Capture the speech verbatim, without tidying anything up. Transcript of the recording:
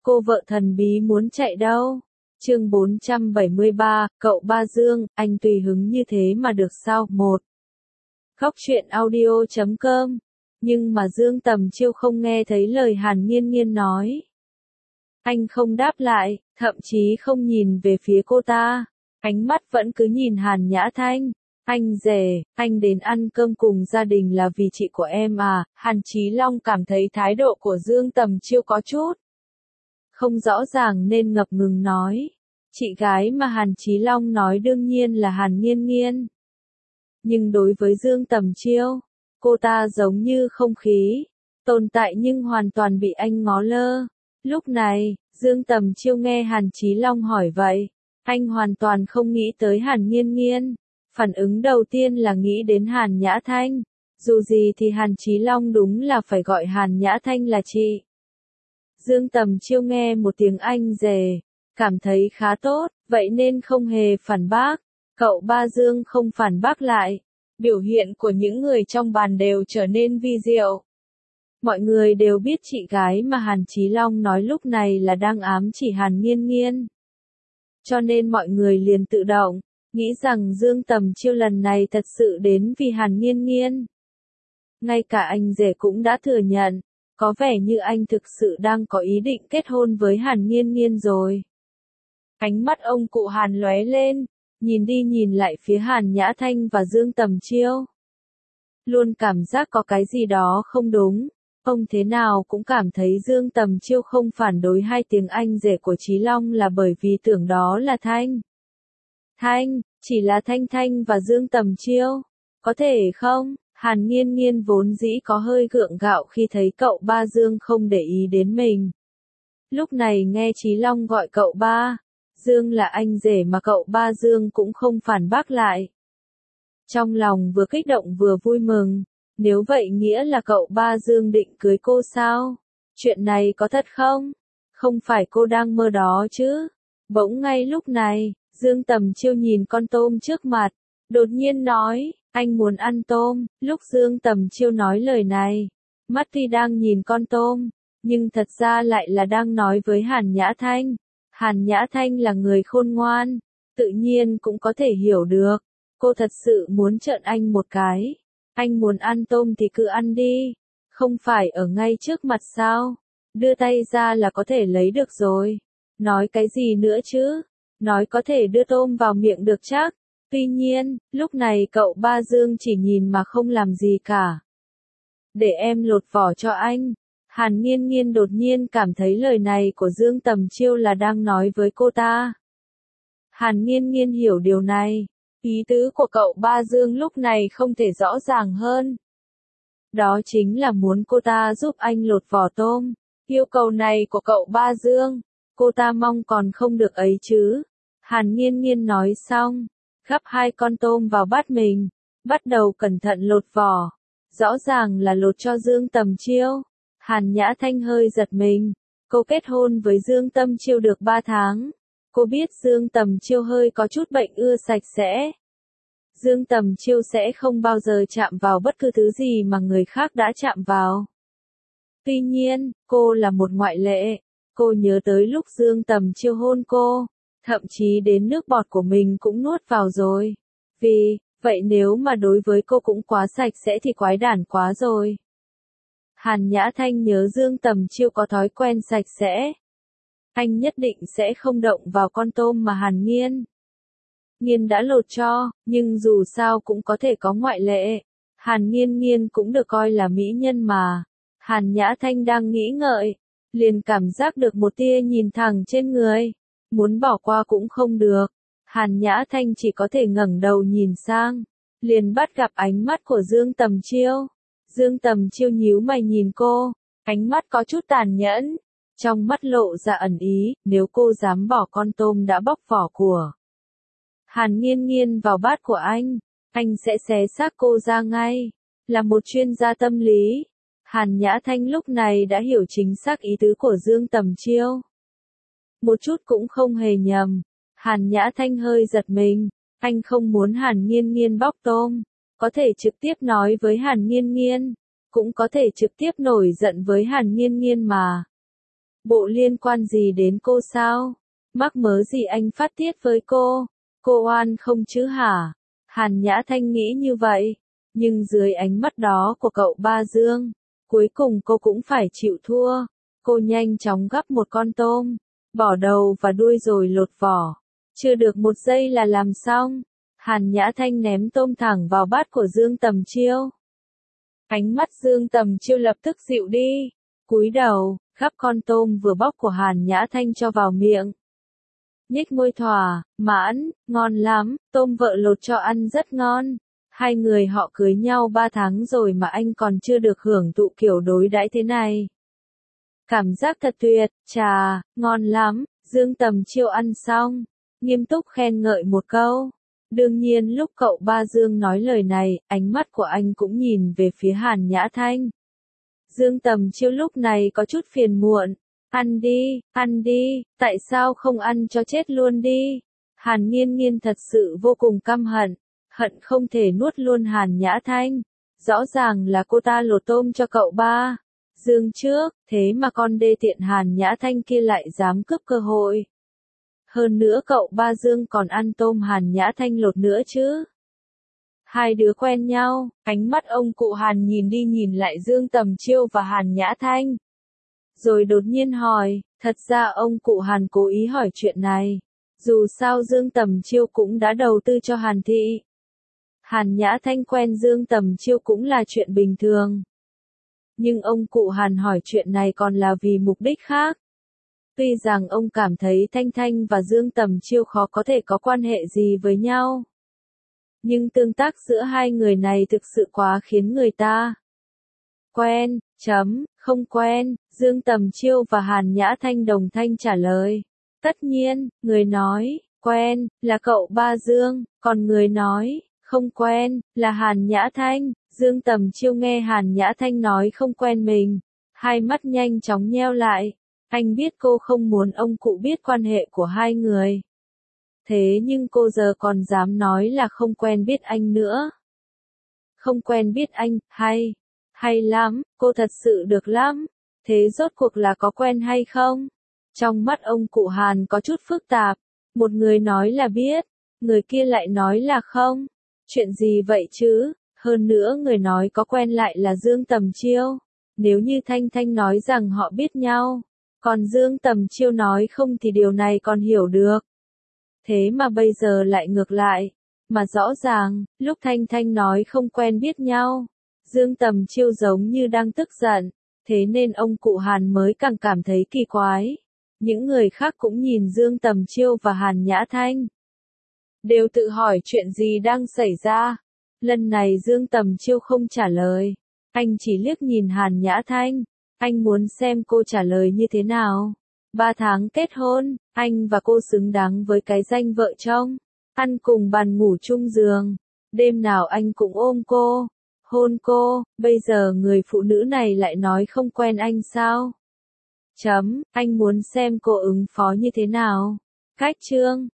Cô vợ thần bí muốn chạy đâu? Chương bốn trăm bảy mươi ba, cậu Ba Dương, anh tùy hứng như thế mà được sao? một. Góc truyện audio chấm com. Nhưng mà Dương Tầm Chiêu không nghe thấy lời Hàn Nghiên Nghiên nói. Anh không đáp lại, thậm chí không nhìn về phía cô ta. Ánh mắt vẫn cứ nhìn Hàn Nhã Thanh. Anh rể, anh đến ăn cơm cùng gia đình là vì chị của em à? Hàn Chí Long cảm thấy thái độ của Dương Tầm Chiêu có chút không rõ ràng nên ngập ngừng nói. Chị gái mà Hàn Chí Long nói đương nhiên là Hàn Nghiên Nghiên. Nhưng đối với Dương Tầm Chiêu, cô ta giống như không khí, tồn tại nhưng hoàn toàn bị anh ngó lơ. Lúc này, Dương Tầm Chiêu nghe Hàn Chí Long hỏi vậy, anh hoàn toàn không nghĩ tới Hàn Nghiên Nghiên. Phản ứng đầu tiên là nghĩ đến Hàn Nhã Thanh. Dù gì thì Hàn Chí Long đúng là phải gọi Hàn Nhã Thanh là chị. Dương Tầm Chiêu nghe một tiếng anh rể, cảm thấy khá tốt, vậy nên không hề phản bác. Cậu Ba Dương không phản bác lại. Biểu hiện của những người trong bàn đều trở nên vi diệu. Mọi người đều biết chị gái mà Hàn Chí Long nói lúc này là đang ám chỉ Hàn Nghiên Nghiên. Cho nên mọi người liền tự động nghĩ rằng Dương Tầm Chiêu lần này thật sự đến vì Hàn Nghiên Nghiên. Ngay cả anh rể cũng đã thừa nhận, có vẻ như anh thực sự đang có ý định kết hôn với Hàn Nghiên Nghiên rồi. Ánh mắt ông cụ Hàn lóe lên, nhìn đi nhìn lại phía Hàn Nhã Thanh và Dương Tầm Chiêu. Luôn cảm giác có cái gì đó không đúng, ông thế nào cũng cảm thấy Dương Tầm Chiêu không phản đối hai tiếng anh rể của Chí Long là bởi vì tưởng đó là Thanh. Thanh, chỉ là Thanh Thanh và Dương Tầm Chiêu. Có thể không? Hàn Nghiên Nghiên vốn dĩ có hơi gượng gạo khi thấy cậu Ba Dương không để ý đến mình. Lúc này nghe Chí Long gọi cậu Ba Dương là anh rể mà cậu Ba Dương cũng không phản bác lại. Trong lòng vừa kích động vừa vui mừng, nếu vậy nghĩa là cậu Ba Dương định cưới cô sao? Chuyện này có thật không? Không phải cô đang mơ đó chứ? Bỗng ngay lúc này, Dương Tầm Chiêu nhìn con tôm trước mặt, đột nhiên nói, anh muốn ăn tôm. Lúc Dương Tầm Chiêu nói lời này, mắt tuy đang nhìn con tôm, nhưng thật ra lại là đang nói với Hàn Nhã Thanh. Hàn Nhã Thanh là người khôn ngoan, tự nhiên cũng có thể hiểu được. Cô thật sự muốn trợn anh một cái. Anh muốn ăn tôm thì cứ ăn đi. Không phải ở ngay trước mặt sao? Đưa tay ra là có thể lấy được rồi. Nói cái gì nữa chứ? Nói có thể đưa tôm vào miệng được chắc. Tuy nhiên, lúc này cậu Ba Dương chỉ nhìn mà không làm gì cả. Để em lột vỏ cho anh. Hàn Nghiên Nghiên đột nhiên cảm thấy lời này của Dương Tầm Chiêu là đang nói với cô ta. Hàn Nghiên Nghiên hiểu điều này. Ý tứ của cậu Ba Dương lúc này không thể rõ ràng hơn. Đó chính là muốn cô ta giúp anh lột vỏ tôm. Yêu cầu này của cậu Ba Dương, cô ta mong còn không được ấy chứ. Hàn Nghiên Nghiên nói xong, gắp hai con tôm vào bát mình, bắt đầu cẩn thận lột vỏ. Rõ ràng là lột cho Dương Tầm Chiêu. Hàn Nhã Thanh hơi giật mình. Cô kết hôn với Dương Tầm Chiêu được ba tháng. Cô biết Dương Tầm Chiêu hơi có chút bệnh ưa sạch sẽ. Dương Tầm Chiêu sẽ không bao giờ chạm vào bất cứ thứ gì mà người khác đã chạm vào. Tuy nhiên, cô là một ngoại lệ. Cô nhớ tới lúc Dương Tầm Chiêu hôn cô, thậm chí đến nước bọt của mình cũng nuốt vào rồi. Vì, vậy nếu mà đối với cô cũng quá sạch sẽ thì quái đản quá rồi. Hàn Nhã Thanh nhớ Dương Tầm Chiêu có thói quen sạch sẽ. Anh nhất định sẽ không động vào con tôm mà Hàn Nghiên Nghiên đã lột cho, nhưng dù sao cũng có thể có ngoại lệ. Hàn Nghiên Nghiên cũng được coi là mỹ nhân mà. Hàn Nhã Thanh đang nghĩ ngợi, liền cảm giác được một tia nhìn thẳng trên người. Muốn bỏ qua cũng không được. Hàn Nhã Thanh chỉ có thể ngẩng đầu nhìn sang, liền bắt gặp ánh mắt của Dương Tầm Chiêu. Dương Tầm Chiêu nhíu mày nhìn cô, ánh mắt có chút tàn nhẫn, trong mắt lộ ra ẩn ý, nếu cô dám bỏ con tôm đã bóc vỏ của Hàn Nghiên Nghiên vào bát của anh, anh sẽ xé xác cô ra ngay. Là một chuyên gia tâm lý, Hàn Nhã Thanh lúc này đã hiểu chính xác ý tứ của Dương Tầm Chiêu. Một chút cũng không hề nhầm. Hàn Nhã Thanh hơi giật mình, anh không muốn Hàn Nghiên Nghiên bóc tôm. Có thể trực tiếp nói với Hàn Nghiên Nghiên, cũng có thể trực tiếp nổi giận với Hàn Nghiên Nghiên mà. Bộ liên quan gì đến cô sao? Mắc mớ gì anh phát tiết với cô? Cô oan không chứ hả? Hàn Nhã Thanh nghĩ như vậy. Nhưng dưới ánh mắt đó của cậu Ba Dương, cuối cùng cô cũng phải chịu thua. Cô nhanh chóng gắp một con tôm, bỏ đầu và đuôi rồi lột vỏ. Chưa được một giây là làm xong. Hàn Nhã Thanh ném tôm thẳng vào bát của Dương Tầm Chiêu. Ánh mắt Dương Tầm Chiêu lập tức dịu đi. Cúi đầu, gắp con tôm vừa bóc của Hàn Nhã Thanh cho vào miệng. Nhếch môi thỏa, mãn, ngon lắm, tôm vợ lột cho ăn rất ngon. Hai người họ cưới nhau ba tháng rồi mà anh còn chưa được hưởng thụ kiểu đối đãi thế này. Cảm giác thật tuyệt, chà, ngon lắm. Dương Tầm Chiêu ăn xong, nghiêm túc khen ngợi một câu. Đương nhiên lúc cậu Ba Dương nói lời này, ánh mắt của anh cũng nhìn về phía Hàn Nhã Thanh. Dương Tầm Chiêu lúc này có chút phiền muộn. Ăn đi, ăn đi, tại sao không ăn cho chết luôn đi? Hàn Nghiên Nghiên thật sự vô cùng căm hận, hận không thể nuốt luôn Hàn Nhã Thanh. Rõ ràng là cô ta lột tôm cho cậu Ba Dương trước, thế mà con đê tiện Hàn Nhã Thanh kia lại dám cướp cơ hội. Hơn nữa cậu Ba Dương còn ăn tôm Hàn Nhã Thanh lột nữa chứ. Hai đứa quen nhau, ánh mắt ông cụ Hàn nhìn đi nhìn lại Dương Tầm Chiêu và Hàn Nhã Thanh. Rồi đột nhiên hỏi, thật ra ông cụ Hàn cố ý hỏi chuyện này. Dù sao Dương Tầm Chiêu cũng đã đầu tư cho Hàn Thị. Hàn Nhã Thanh quen Dương Tầm Chiêu cũng là chuyện bình thường. Nhưng ông cụ Hàn hỏi chuyện này còn là vì mục đích khác. Tuy rằng ông cảm thấy Thanh Thanh và Dương Tầm Chiêu khó có thể có quan hệ gì với nhau. Nhưng tương tác giữa hai người này thực sự quá khiến người ta quen, chấm, không quen. Dương Tầm Chiêu và Hàn Nhã Thanh đồng thanh trả lời. Tất nhiên, người nói, quen, là cậu Ba Dương, còn người nói, không quen, là Hàn Nhã Thanh. Dương Tầm Chiêu nghe Hàn Nhã Thanh nói không quen mình, hai mắt nhanh chóng nheo lại. Anh biết cô không muốn ông cụ biết quan hệ của hai người. Thế nhưng cô giờ còn dám nói là không quen biết anh nữa. Không quen biết anh, hay, hay lắm, cô thật sự được lắm. Thế rốt cuộc là có quen hay không? Trong mắt ông cụ Hàn có chút phức tạp. Một người nói là biết, người kia lại nói là không. Chuyện gì vậy chứ? Hơn nữa người nói có quen lại là Dương Tầm Chiêu. Nếu như Thanh Thanh nói rằng họ biết nhau, còn Dương Tầm Chiêu nói không thì điều này còn hiểu được. Thế mà bây giờ lại ngược lại. Mà rõ ràng, lúc Thanh Thanh nói không quen biết nhau, Dương Tầm Chiêu giống như đang tức giận. Thế nên ông cụ Hàn mới càng cảm thấy kỳ quái. Những người khác cũng nhìn Dương Tầm Chiêu và Hàn Nhã Thanh, đều tự hỏi chuyện gì đang xảy ra. Lần này Dương Tầm Chiêu không trả lời. Anh chỉ liếc nhìn Hàn Nhã Thanh. Anh muốn xem cô trả lời như thế nào. Ba tháng kết hôn, anh và cô xứng đáng với cái danh vợ chồng. Ăn cùng bàn ngủ chung giường. Đêm nào anh cũng ôm cô, hôn cô. Bây giờ người phụ nữ này lại nói không quen anh sao? Chấm, anh muốn xem cô ứng phó như thế nào. Cách chương